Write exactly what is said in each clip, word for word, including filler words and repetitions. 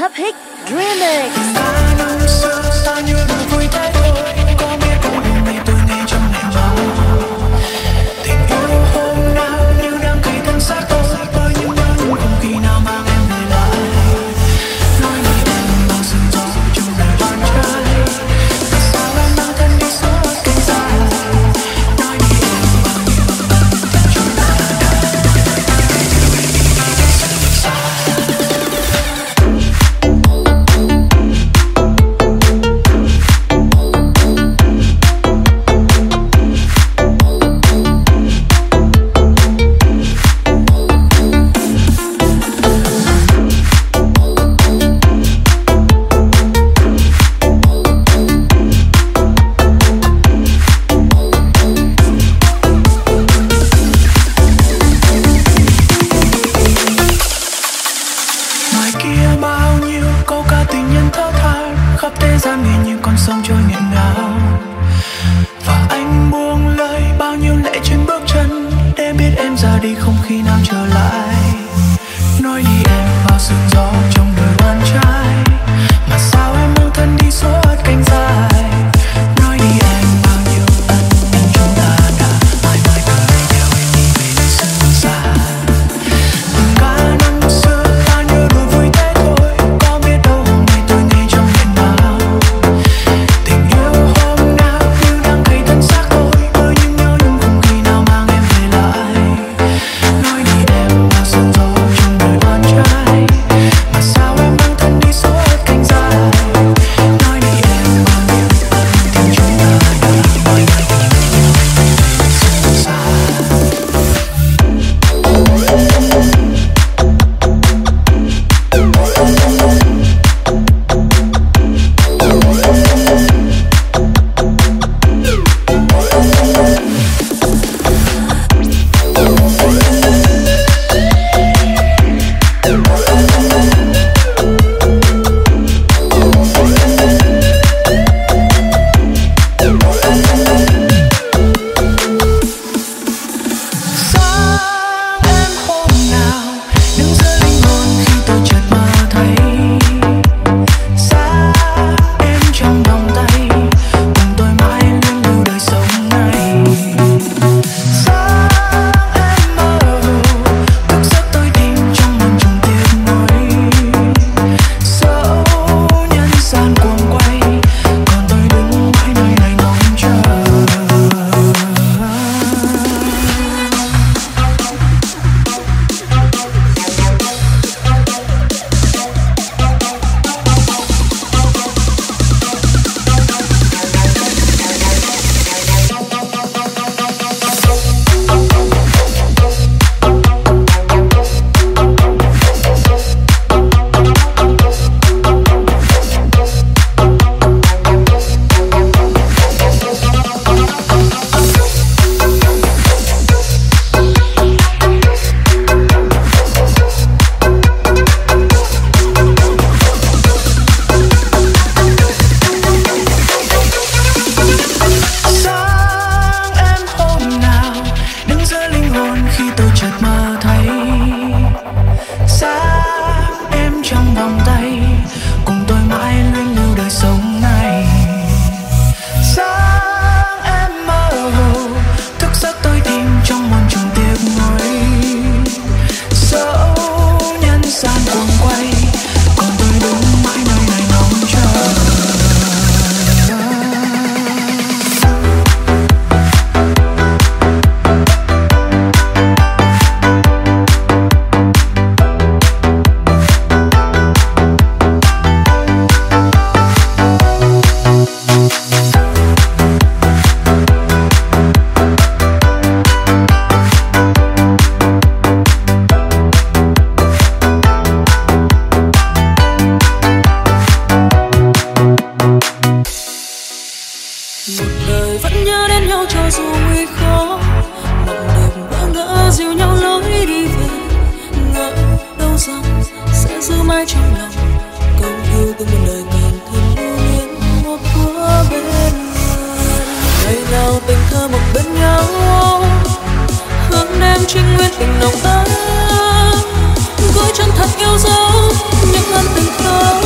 Top Hit Remix. Cả năm xưa ta như đùa vui thế thôi, có biết không hôm nay tôi ngay trong ngày mơ. Tình yêu hôm nào như đang cây thân xác tôi, với những nhớ nhung không khi nào mang em về lại. Nói đi em bao sương gió trong đời con trai, tại sao em mang thân đi suốt cánh dài. Nói đi em bao nhiêu ân tình chúng ta đã xa. Ngoài kia bao nhiêu câu ca tình nhân thở than, khắp thế gian nghe như con sông trôi nghẹn ngào. Và anh buông lời bao nhiêu lệ trên bước chân, để biết em ra đi không khi nào trở lại. Nói đi em bao sương gió trong đời con trai, mà sao em mang thân đi suốt cánh dài. Nói đi em bao nhiêu ân tình chúng ta đã mãi mãi cười theo em đi về nơi sương xa. Cả năm xưa ta như đùa vui thế thôi, có biết đâu hôm nay tôi ngay trong ngày nào. Tình yêu hôm nào như đang cây thân xác tôi, với những nhớ nhung không khi nào mang em về lại. Nói đi em bao sương gió trong đời con trai, mà sao em mang thân đi suốt cánh dài. Nói đi em bao nhiêu ân tình chúng ta đã mãi mãi cười theo em đi về nơi sương xa. Sáng em hôm nào đứng giữa linh hồn khi tôi chợt mơ thấy xa em trong vòng tay, cùng tôi mãi luôn lưu đời sống này. Sáng em mơ hồ thức giấc tôi tìm trong muôn trùng tiếc nuối, dẫu nhân gian cuồng quay còn tôi đứng mãi nơi này ngóng chờ. Sáng em hôm nào đứng giữa linh hồn khi tôi chợt mơ thấy sáng em trong vòng tay, cùng tôi mãi luôn lưu đời sống này. Sáng em mơ hồ thức giấc tôi tìm trong muôn trùng tiếc nuối, dẫu nhân gian cuồng quay còn tôi đứng mãi nơi này ngóng chờ. Một đời vẫn nhớ đến nhau cho dù nguy khó, mộng đẹp bỡ ngỡ dìu nhau lối đi về. Ngỡ đâu rằng sẽ giữ mãi trong lòng câu yêu từng muôn đời càng thêm lưu luyến một của bên người. Ngày nào tình thơ một bên nhau, hướng đến trinh nguyên tình nồng ấm, gửi chân thật yêu dấu những ân tình thơ.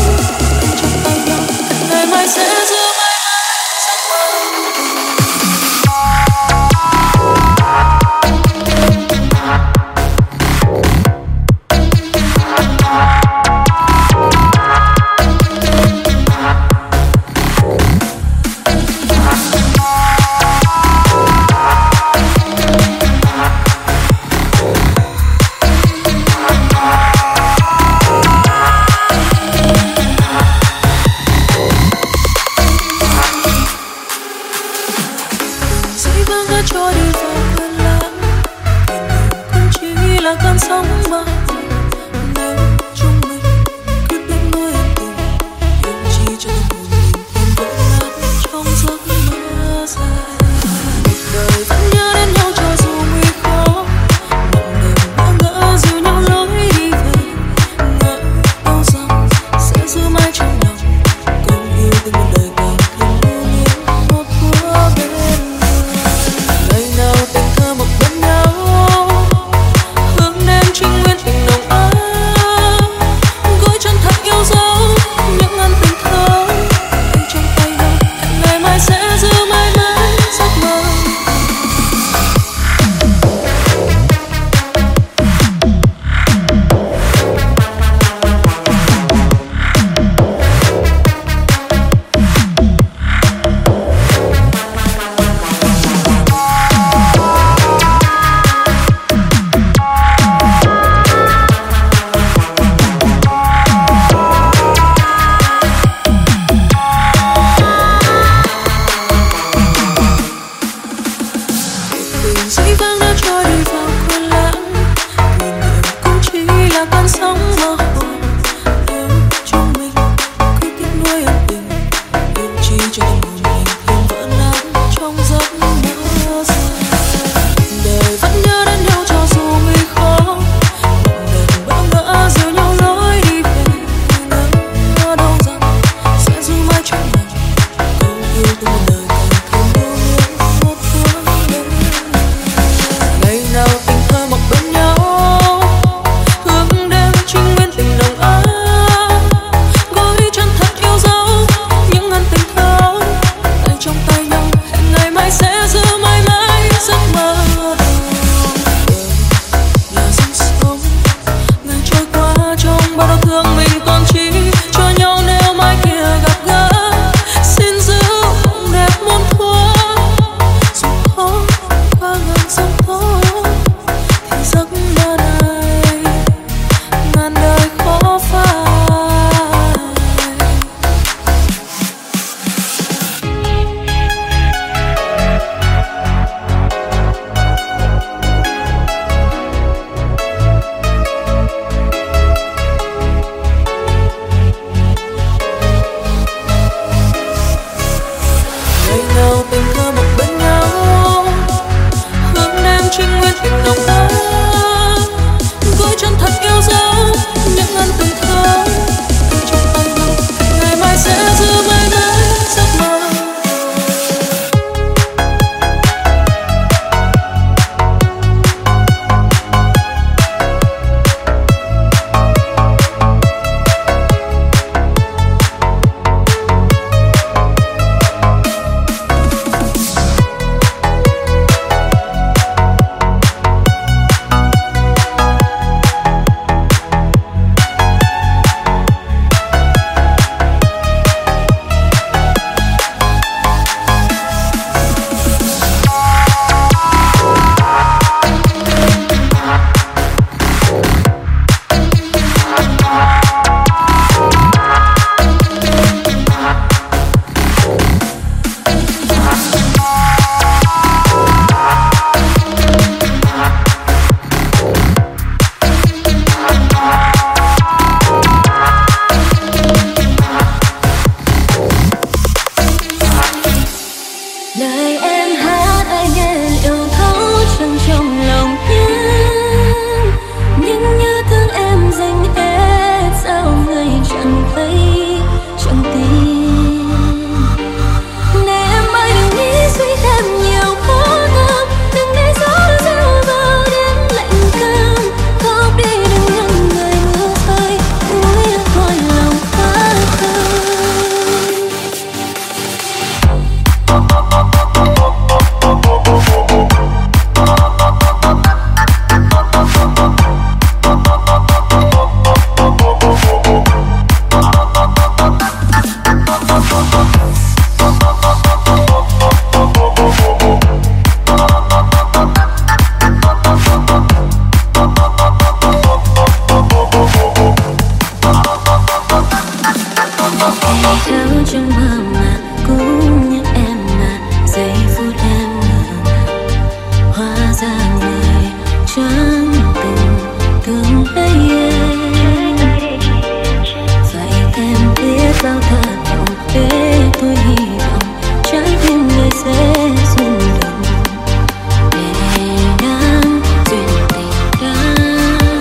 trong mơ mà cũng như em mà giây phút em ngờ hóa ra người chẳng từng từng thấy em. Vậy em biết bao thất vọng để tôi hy vọng trái tim người sẽ rung động để đang duyên tình đang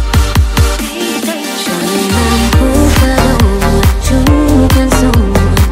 chẳng mang khúc ca đâu một chút cơn sông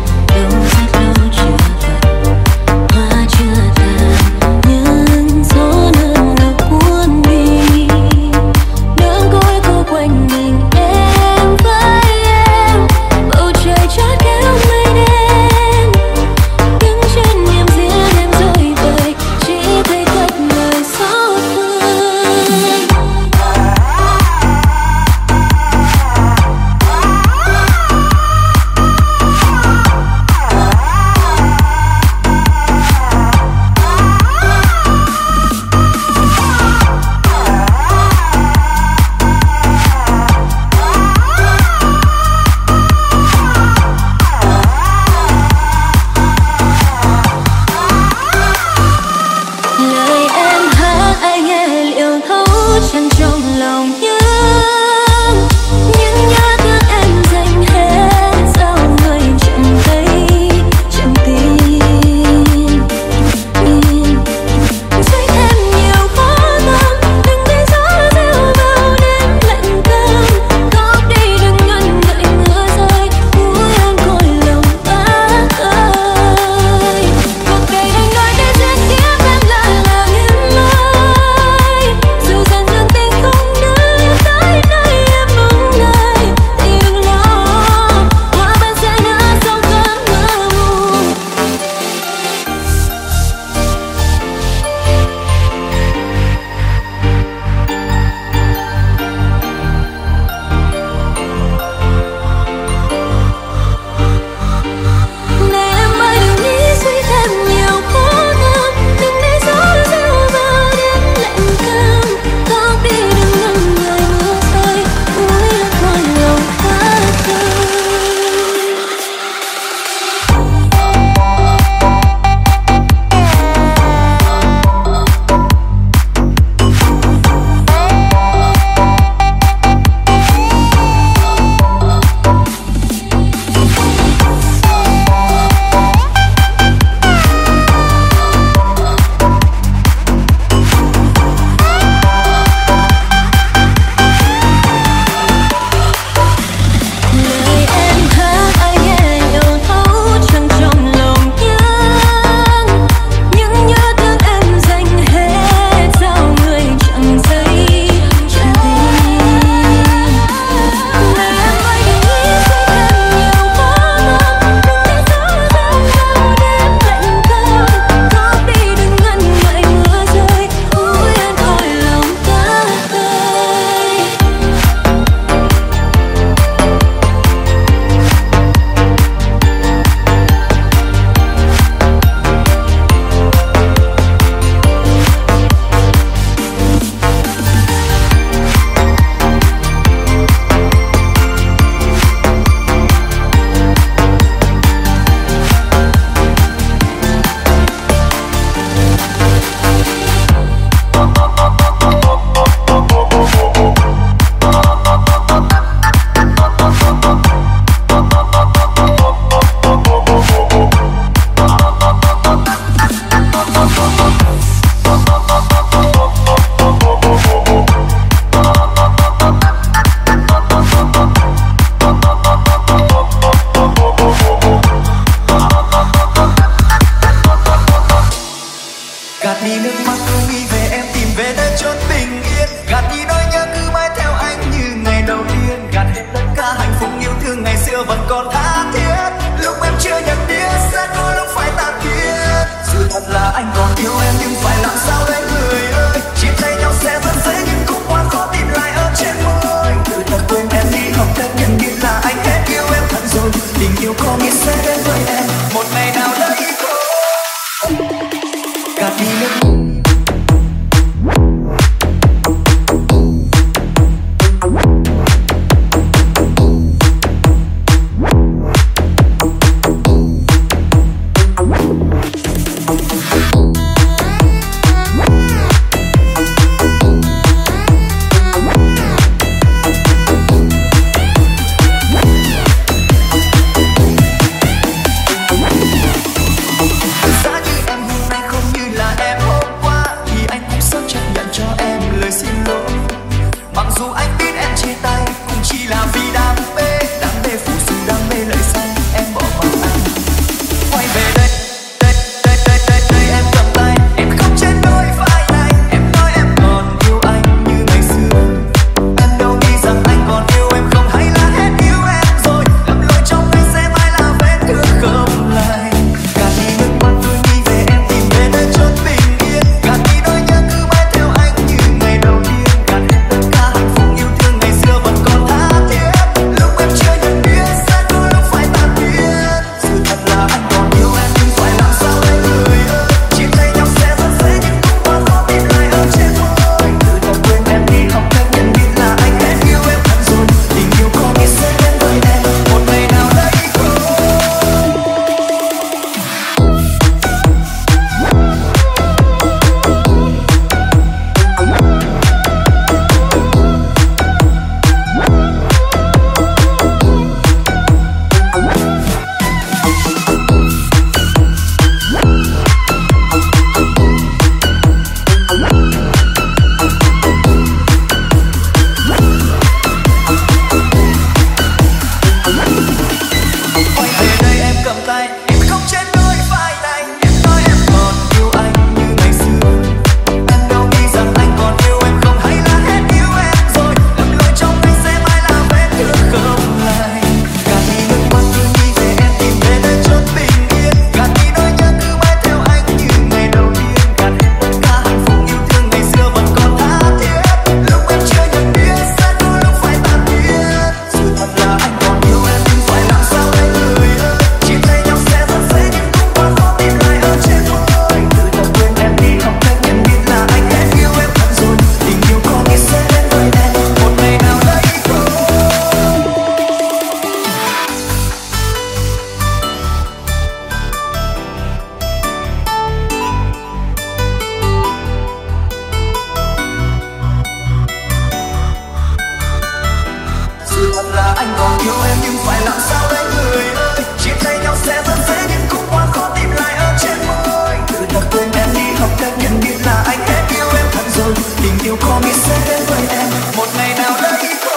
là anh còn yêu em nhưng phải làm sao đây người ơi, chia tay nhau sẽ rất dễ nhưng cũng quá khó tìm lại ở trên môi. Từ tập quên em đi học cách nhận biết là anh hết yêu em thật rồi, tình yêu có biết sẽ đến với em một ngày nào đấy thôi.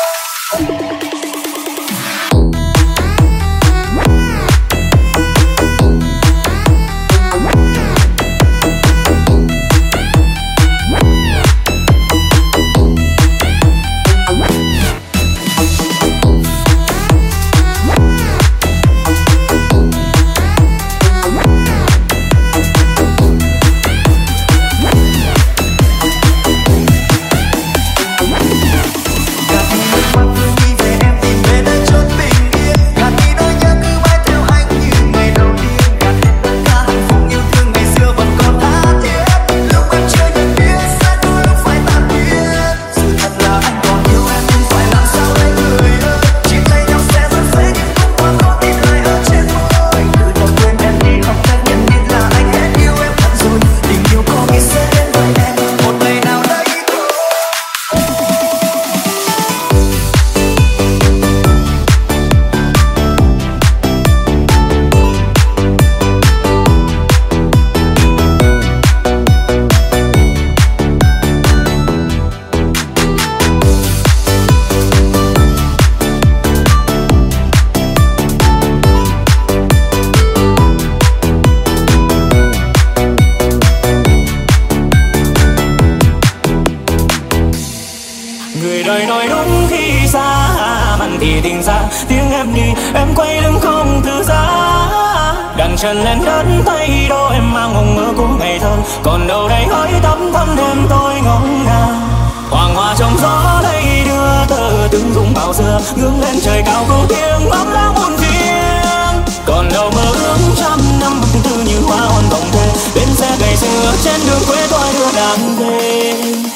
Chân lên đất tay đôi em mang mộng mơ của ngày thơ, còn đâu đây hỡi tấm thắm đêm tôi ngóng ngàng. Hoàng hoa trong gió đây đưa tơ từng rung bao xưa, ngước lên trời cao câu tiếng ấm lá muôn phiên. Còn đâu mơ ước trăm năm tương tư như hoa hòn vòng thề, bên xe ngày xưa trên đường quê tôi đưa nàng về.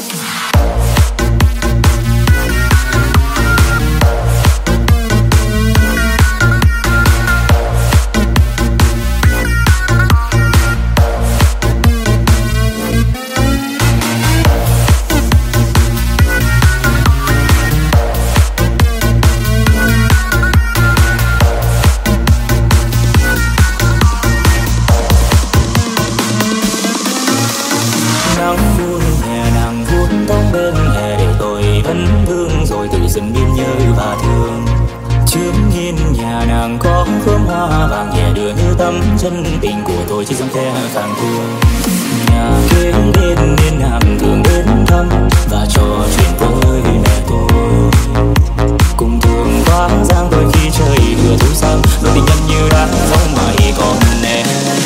Chân tình của tôi chỉ dòng khe càng thương. Nhà kế bên nên nàng thường đến thăm và trò chuyện với mẹ tôi. Cùng thường qua giang đôi khi trời vừa tối sang, đôi tình nhân như đã giống mãi còn em.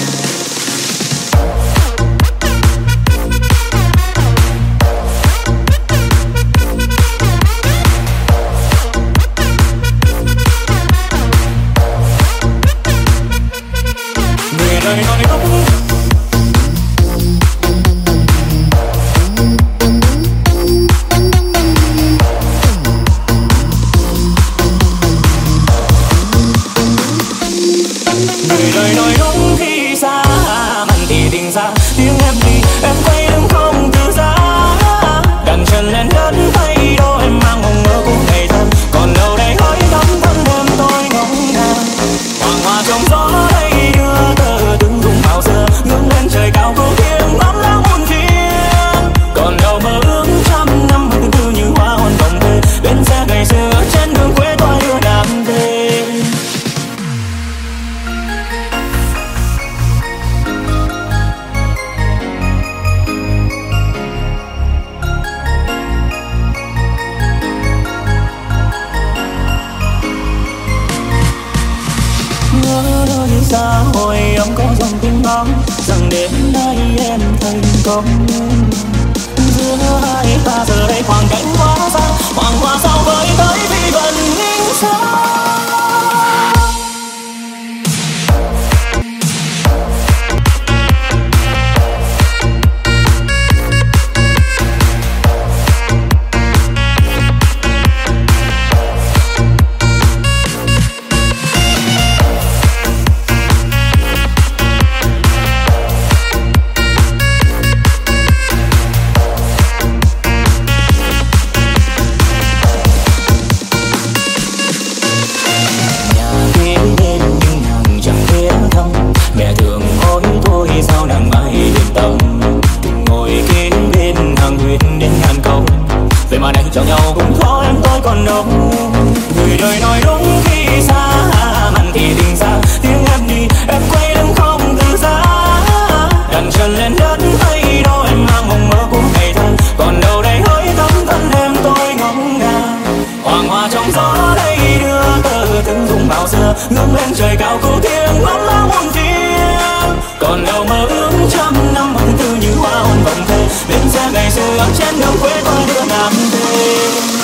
Giữa hai ta giờ đây khoảng cách quá xa, hoàng hoa sao với tới vì vẫn ninh xa. người đời nói đúng khi xa mặn thì tình xa, tiếng em đi em quay lưng không từ giá. Đặt chân lên đất thấy đâu em mang mộng mơ của ngày thơ, còn đâu đây hỡi tấm thân em tôi ngóng ngàng. Hoàng hoa trong gió đây đưa tơ từng rung bao xưa, ngước lên trời cao câu tiếng ngóng lo muôn phiền. Còn đâu mơ ước trăm năm mộng tư như hoa hồng vòng thề, bên xe ngày xưa trên đường quê tôi đưa nam về.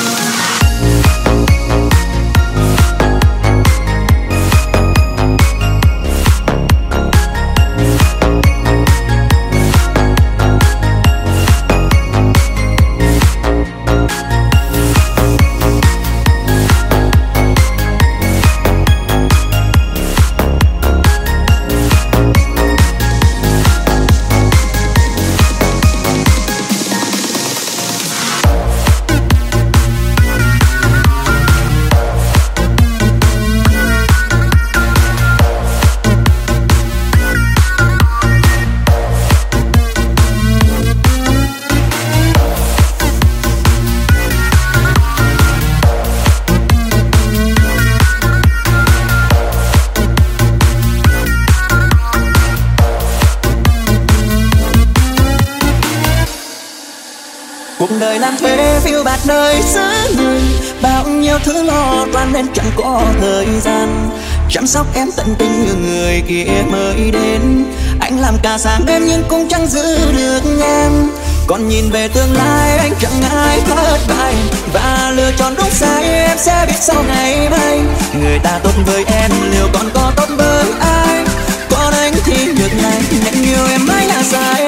Cuộc đời làm thuê phiêu bạt nơi xứ người, bao nhiêu thứ lo toan nên chẳng có thời gian chăm sóc em tận tình như người kia mới đến. Anh làm cả sáng đêm nhưng cũng chẳng giữ được em. Còn nhìn về tương lai anh chẳng ngại thất bại, và lựa chọn đúng sai em sẽ biết sau ngày mai. Người ta tốt với em liệu còn có tốt với ai? Còn anh thì ngược lại, nhận nhiều em mãi là sai.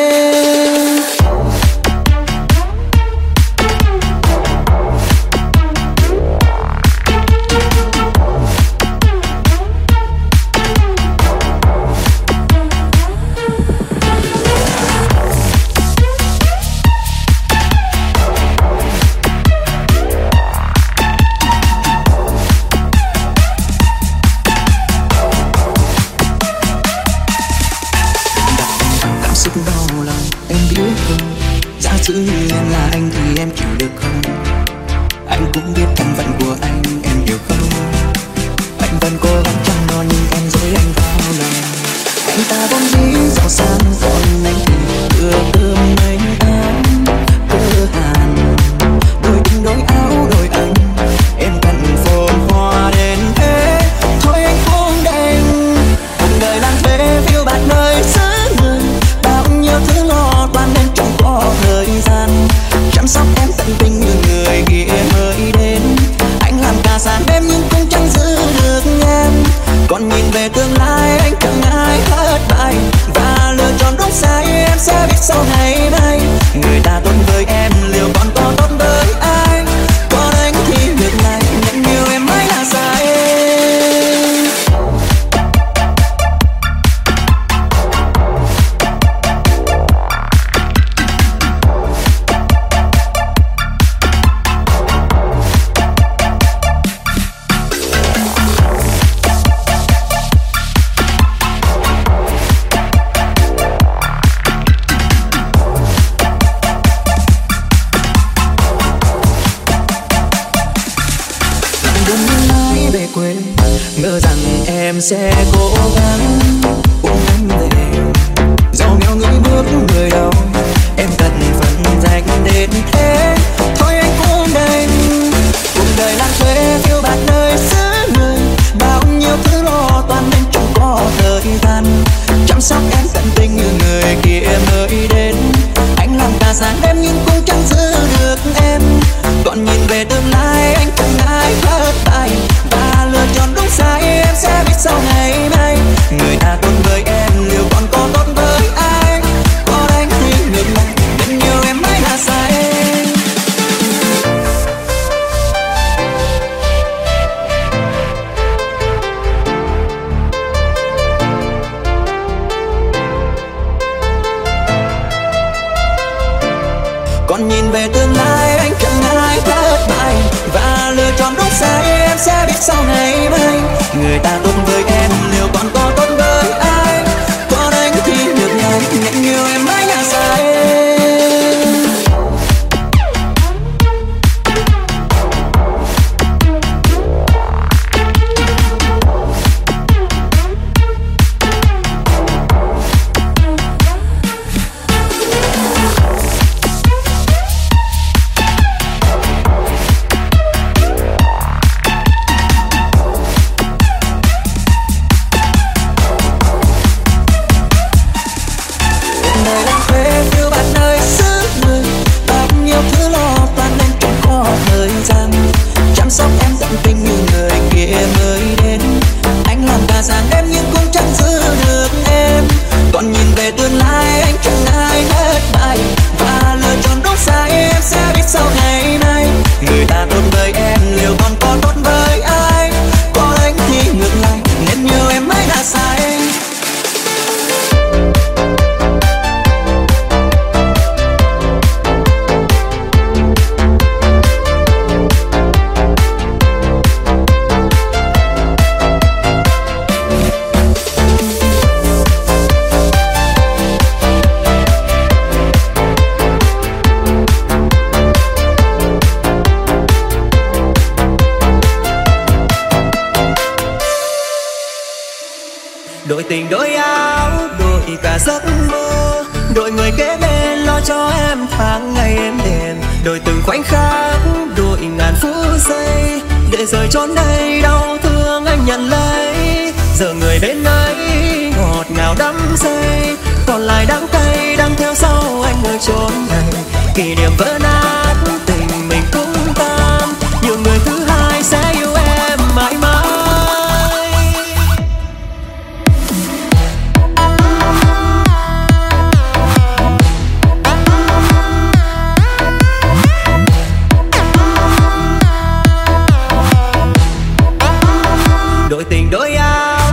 Giữ như em là anh thì em chịu được không? Anh cũng biết thân phận của anh, em hiểu không? Anh vẫn cố gắng chăm lo nhưng em dối anh vào lòng. Anh ta vốn dĩ giàu sang, còn anh thì đưa cơm mấy tháng cơ hàn. Đôi tình đôi áo đôi anh, em cần phồn hoa đến thế. Thôi anh cũng đành cuộc đời làm thuê phiêu bạt nơi xứ người, bao nhiêu thứ lo toan nên chẳng có thời gian chăm sóc em tận tình như người kia mới đến. Anh làm cả sáng đêm nhưng cũng chẳng giữ được em. Còn nhìn về tương lai anh chẳng ngại thất bại, và lựa chọn đúng sai em sẽ biết sau ngày mai. Người ta tốt với em liệu còn có tốt với ai? Còn anh thì ngược lại, nhận nhiều em mãi là sai. Ngờ rằng em sẽ cố gắng cùng anh về, dẫu nghèo người bước người đầu em cần phần dành đến thế. Thôi anh cũng đành cuộc đời làm thuê phiêu bạt nơi xứ người, bao nhiêu thứ lo toan nên chẳng có thời gian chăm sóc em tận tình như người kia mới đến. Anh làm cả sáng đêm nhưng cũng chẳng giữ được em. Còn nhìn về tương lai anh chẳng ngại thất bại, và lựa chọn đúng sai em sẽ biết sau ngày mai. Người ta tốt với em liệu còn có tốt với ai? Còn anh thì ngược lại, nhận nhiều em mãi là sai. Còn nhìn về tương lai anh chẳng ngại thất bại, và lựa chọn đúng sai em sẽ biết sau ngày mai. Người ta tốt với em liệu còn có tốt với ai? Còn anh thì ngược lại, nhận nhiều em mãi là sai. kia mới đến. Anh làm cả sáng đêm nhưng cũng chẳng giữ được em. Còn nhìn về tương lai anh chẳng ai hết bài, và lựa chọn đúng sai em sẽ biết sau ngày nay. Người ta tốt với em liệu còn có tốt với ai? Có anh thì ngược lại nên nhiều em mới đã sai. Đổi tình đổi áo, đổi cả giấc mơ, đổi người kế bên lo cho em tháng ngày êm đềm, đổi từng khoảnh khắc, đổi ngàn phút giây, để rời chốn đây đau thương anh nhận lấy. Giờ người bên ấy ngọt ngào đắm say, còn lại đắng cay đang theo sau anh ở chốn này. Kỷ niệm vỡ nát, tình mình cũng tan, nhiều người thứ hai sẽ yêu em mãi mãi. Đổi tình đổi áo,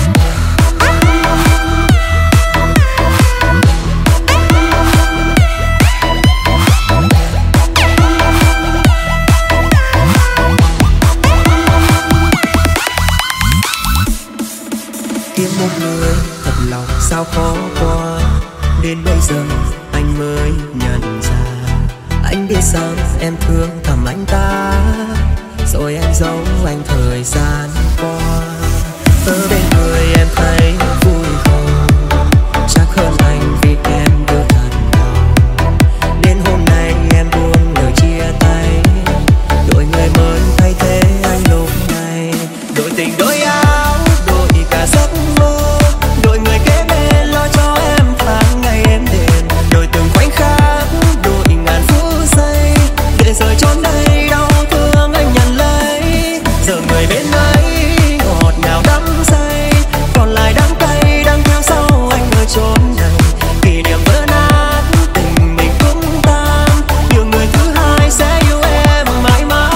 kiếm một người thật lòng sao khó qua. Đến bây giờ anh mới nhận ra, anh biết rằng em thương thầm anh ta, rồi em giấu anh thời gian qua. Ở bên người em thấy vui không, chắc hơn anh vì em yêu thật lòng. Đến hôm nay em buông lời chia tay, đổi người mới thay thế anh lúc này. Đổi tình đổi áo, đổi cả giấc mơ, đổi người kế bên lo cho em tháng ngày êm đềm, đổi từng khoảnh khắc, đổi ngàn phút giây, để rời chốn đây đau thương anh nhận lấy. Giờ người bên ấy ngọt ngào đắm say, còn lại đắng cay đang theo sau anh ở chốn này. Kỷ niệm vỡ nát, tình mình cũng tan, nhiều người thứ hai sẽ yêu em mãi mãi.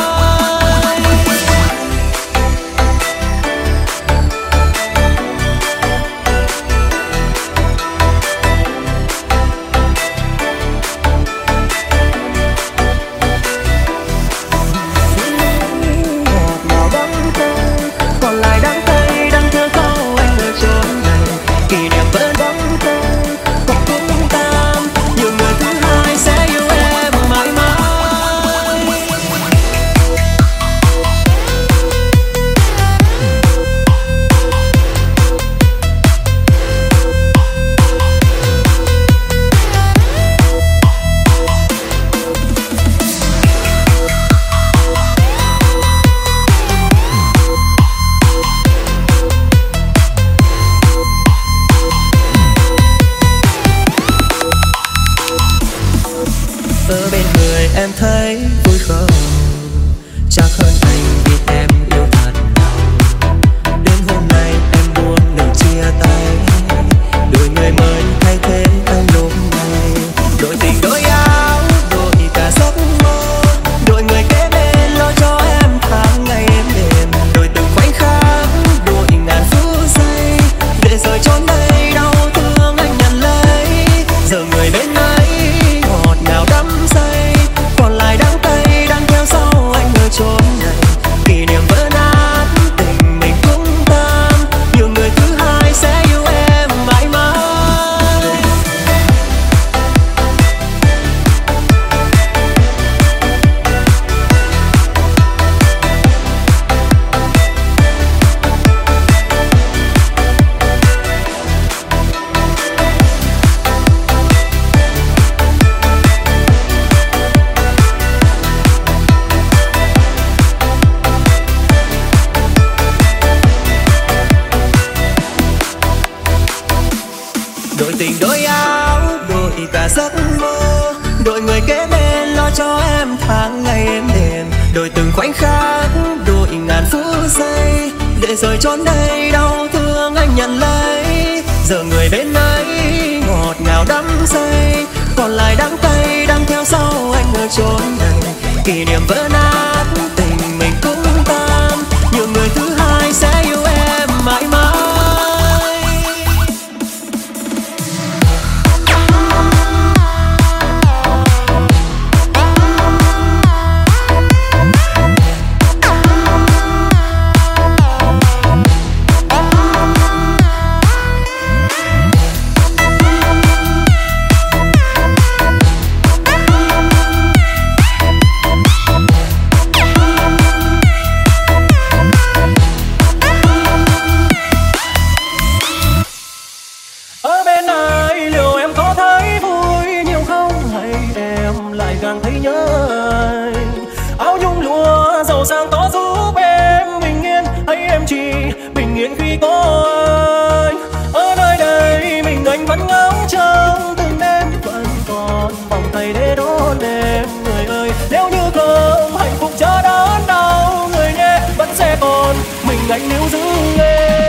Ngọt ngào đắng cay, còn lại đắng cay đang theo sau anh ở chốn này. Kỷ niệm vỡ đắng cay, còn cũng tan, nhiều người thứ hai sẽ yêu em mãi mãi. Ở bên người em thấy vui không, chắc hơn anh vì em yêu thật lòng. Đến hôm nay em buông lời chia tay, đổi người mới thay thế anh lúc này. Đổi tình đổi áo, đổi cả giấc mơ, đổi người kế bên lo cho em tháng ngày êm đềm, đổi từng khoảnh khắc, đổi ngàn phút giây, để rời chốn đây đau thương anh nhận lấy. Giờ người bên ấy ngọt ngào đắm say, còn lại đắng cay đang theo sau anh ở chốn này. Kỷ niệm vỡ nát, tình mình cũng tan, nhiều người thứ hai sẽ yêu em mãi mãi. Đổi tình đổi áo, đổi cả giấc mơ, đổi người kế bên lo cho em tháng ngày êm đềm, đổi từng khoảnh khắc, đổi ngàn phút say, để rồi chốn đây đau thương anh nhận lấy. Giờ người bên ấy ngọt ngào đắm say, còn lại đắng cay đang theo sau anh ở chốn này. Kỷ niệm vỡ nát tình mình cũng tan, nhiều người thứ hai sẽ yêu em mãi mãi. Anh níu giữ em.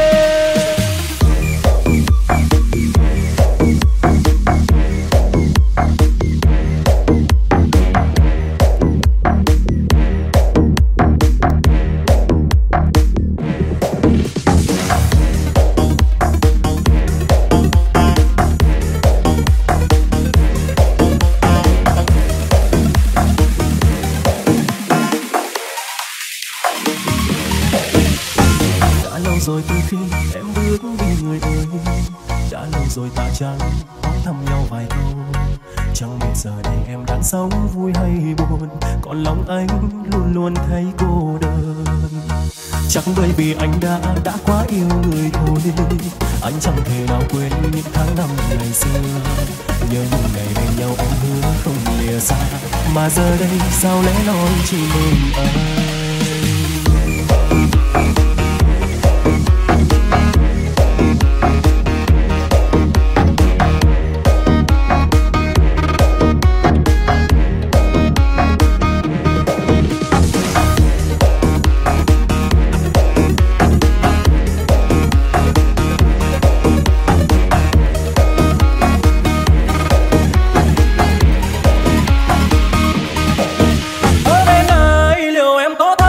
Rồi từ khi em bước đi người ơi, đã lâu rồi ta chẳng hỏi thăm nhau vài câu. Chẳng biết giờ đây em đang sống vui hay buồn, còn lòng anh luôn luôn thấy cô đơn. Chắc bởi vì anh đã đã quá yêu người thôi, anh chẳng thể nào quên những tháng năm ngày xưa. Nhớ những ngày bên nhau em hứa không lìa xa, mà giờ đây sao lẽ loi chỉ mình anh. Có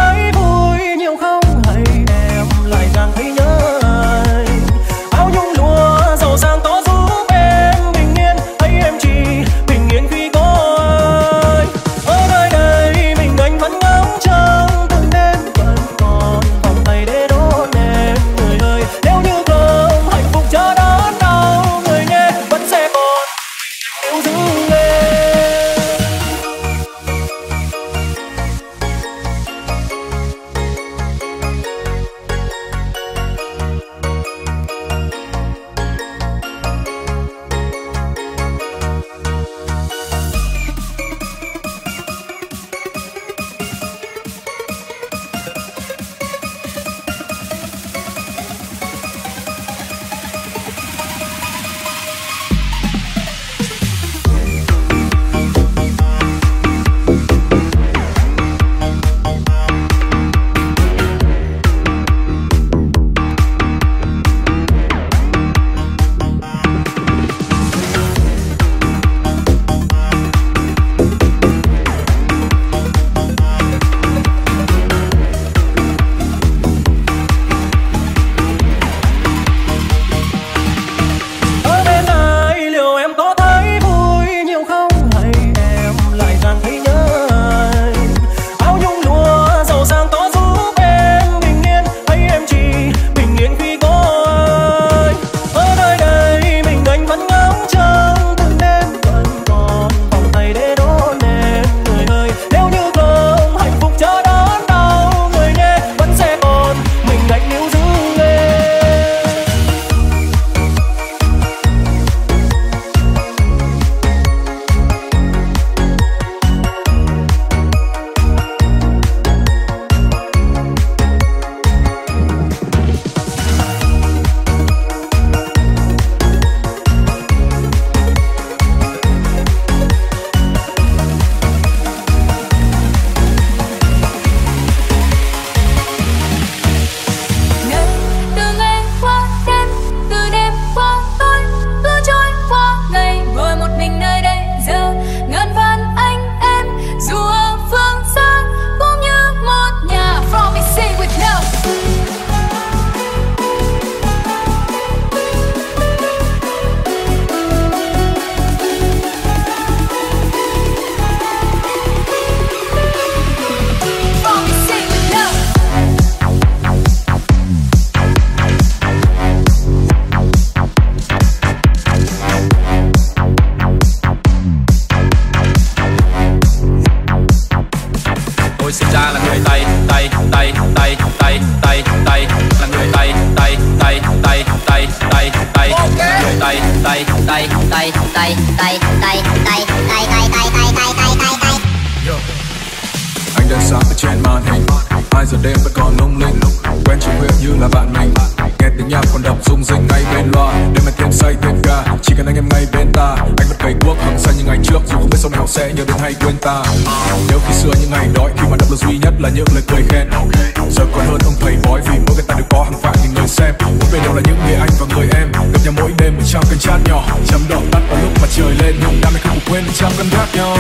đêm vẫn còn lung linh, quen chỉ huyện như là bạn mình. Nghe tiếng nhạc còn đập rung rinh ngay bên loa, đêm mai thêm say thêm ca, chỉ cần anh em ngay bên ta. Anh vẫn cày cuốc hăng say như ngày trước, dù không biết sau này họ sẽ nhớ đến hay quên ta. Nếu khi xưa những ngày đói, khi mà động lực duy nhất là những lời cười khen, giờ còn hơn ông thầy bói vì mỗi cái ta đều có hàng vạn nghìn người xem. Mỗi bên đều là những người anh và người em, gặp nhau mỗi đêm một trăm canh chat nhỏ, chấm đỏ tắt vào lúc mặt trời lên, nhưng đam mê không quên một trăm cân gác nhau.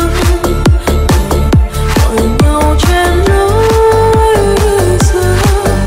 Hãy subscribe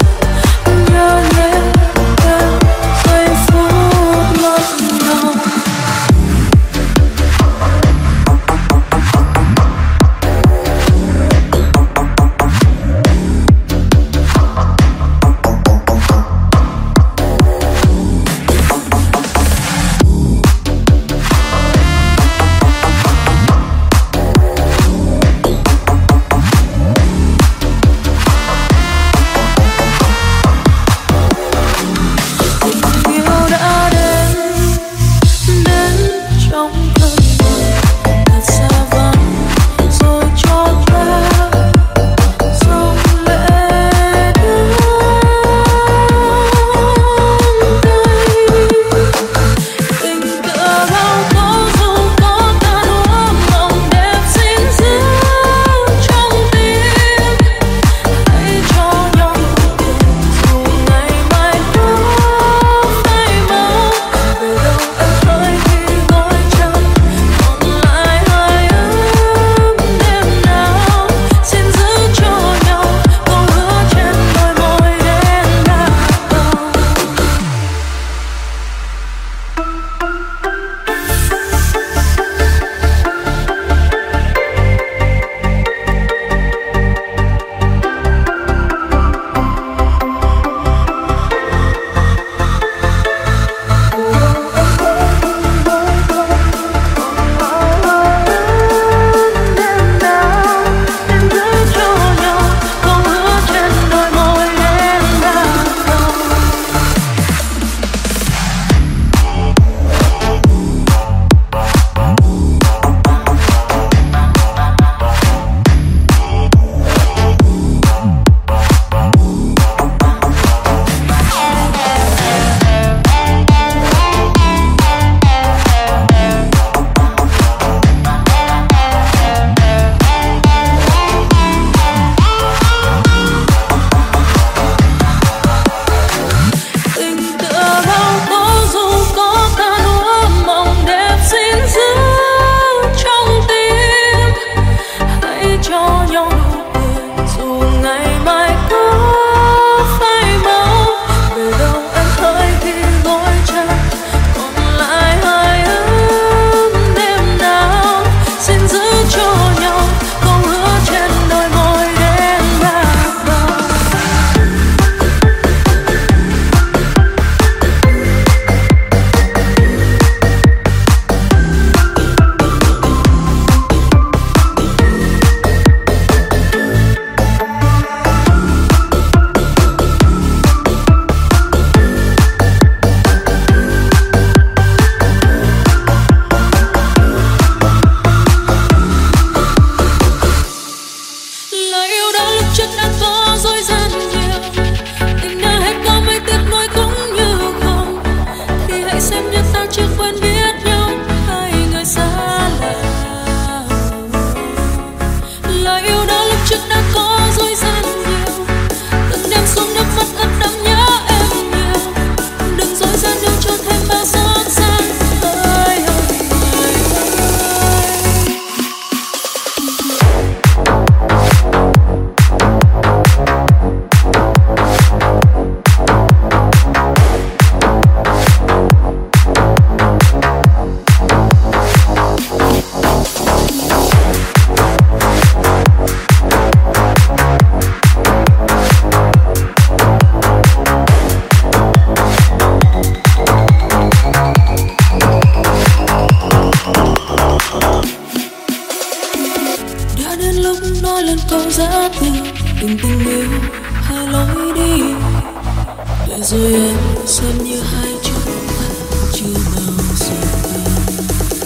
em rất nhiều tình tình yêu hai lối đi, để rồi em xem như hai chúng ta chưa bao giờ về.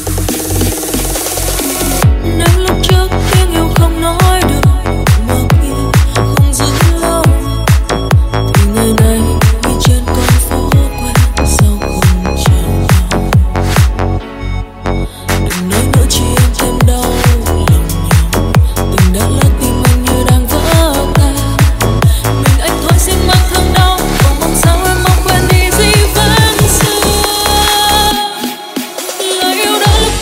Nếu lúc trước tiếng yêu không nói được mà kia không giữ lâu, thì ngày nay đi trên con phố quen sao không chào nhau. Đừng nói nữa chi em thêm đau lòng nhau, tình đã lỡ tim anh như đang vỡ tan. Mình anh thôi xin mang thương đau, còn mong sao em mau quên đi gì vẫn xưa. Lời yêu đó lúc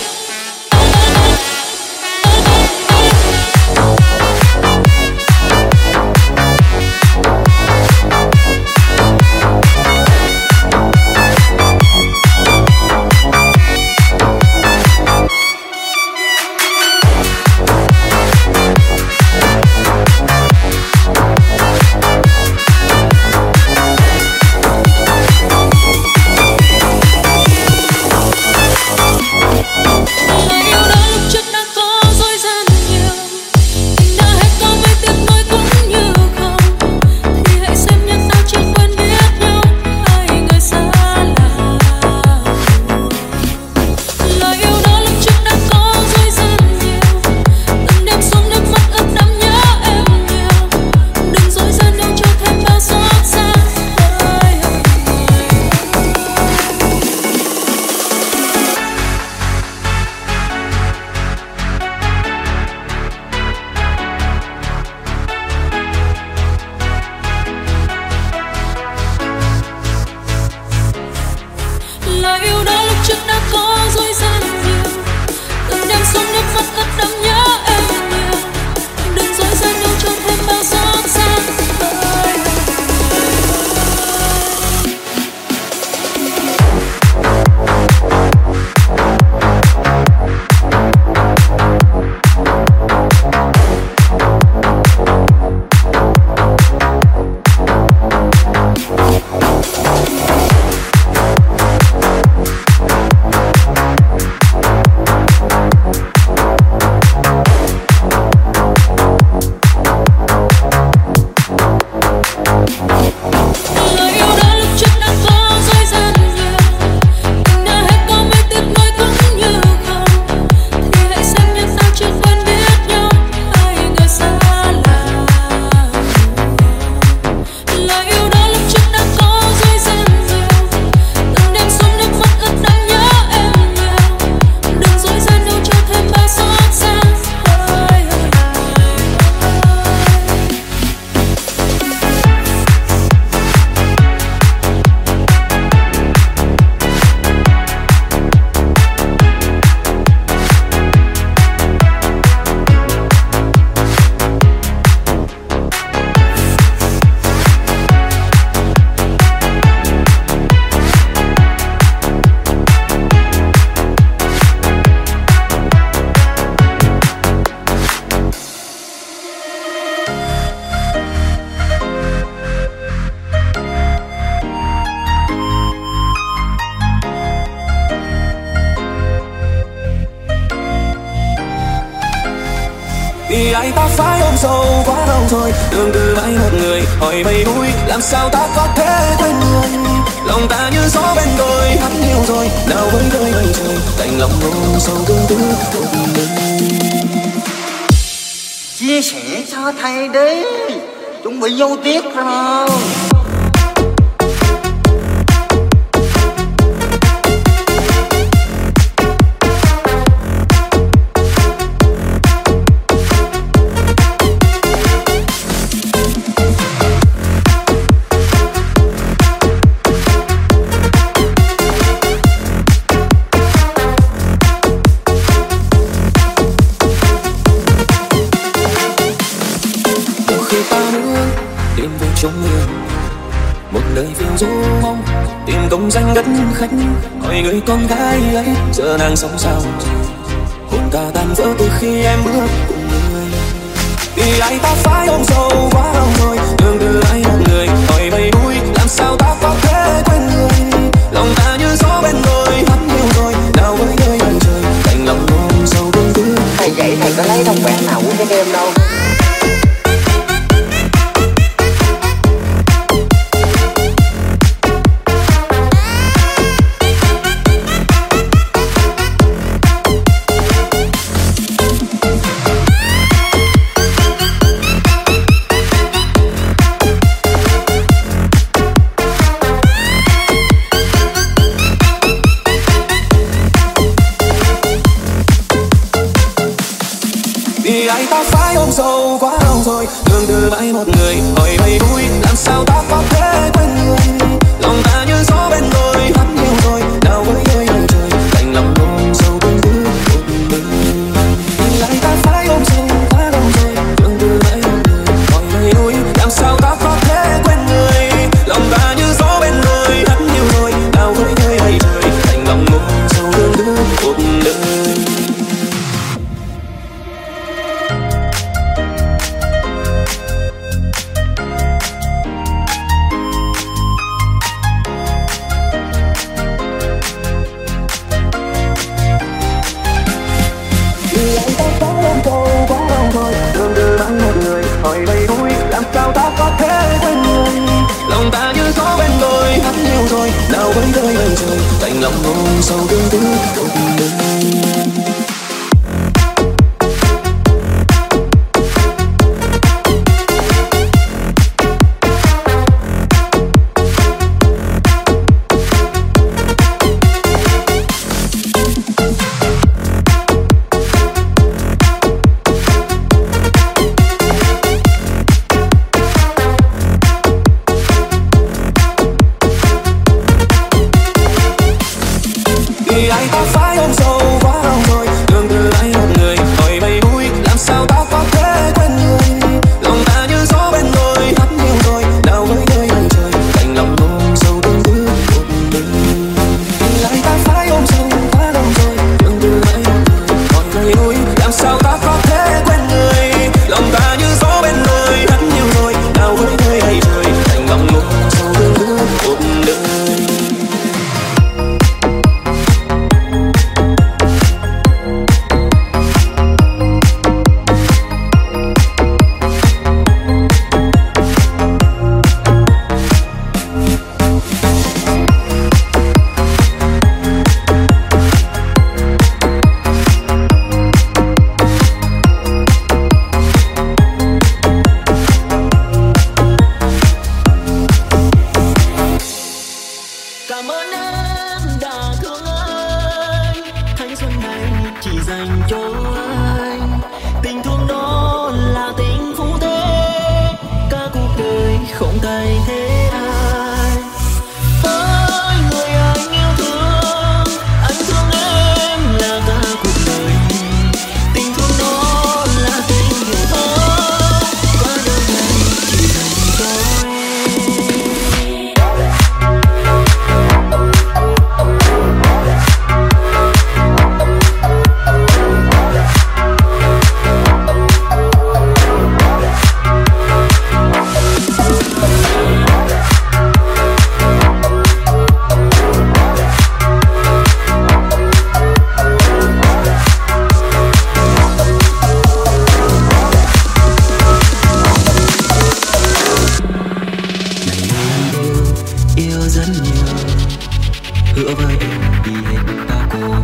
lời yêu đó lúc trước đã có dối gian nhiều, từng đêm xuống nước mắt ướt đẫm nhớ em nhiều. Đừng dối gian nhau cho thêm bao xót xa. Vì ai ta phải ôm sâu quá lâu rồi, tương tư mãi một người hỏi mây đuôi, làm sao ta có thể quên người. Lòng ta như gió bên đôi hắn yêu rồi, nào với đôi mây trời cành lòng ôm sâu tương tư một mình. Chia sẻ cho thầy đi, chuẩn bị vô tiết rồi. Trong mưa một lời phiêu du mong tìm công danh đất khách, hỏi người con gái ấy giờ nàng sống sao. Hồn ta tan vỡ từ khi em bước cùng người, vì ai ta phải ôm sâu quá lâu rồi, tương tư ai một người hỏi mây đuôi, làm sao ta có thể quên người. Lòng ta như gió bên đôi hắn yêu rồi, nào với nơi bầu trời cành lòng ôm sâu tương tư. Thầy vậy thầy có lấy đồng quán nào uống cái đêm đâu. từ mãi một người hỏi mây đuôi làm sao ta có thể quên người. Lòng ta như gió bên đôi hắt nhiều rồi nào với ơi lời trời đành lòng ôm sâu bên đứa một đời. Lại ta phải ôm sâu quá lâu rồi thương từ mãi một người hỏi mây đuôi làm sao ta có thể quên người. Lòng ta như gió bên đôi hắt nhiều rồi nào với ơi lời trời đành lòng ôm sâu bên đứa một đời. Làm sao ta có thể quên người. Lòng ta như gió bên đôi hắt nhiều rồi nào với đời lời trời đành lòng ôm sâu thương tiếc một đời.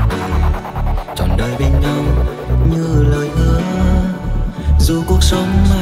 Dù cuộc sống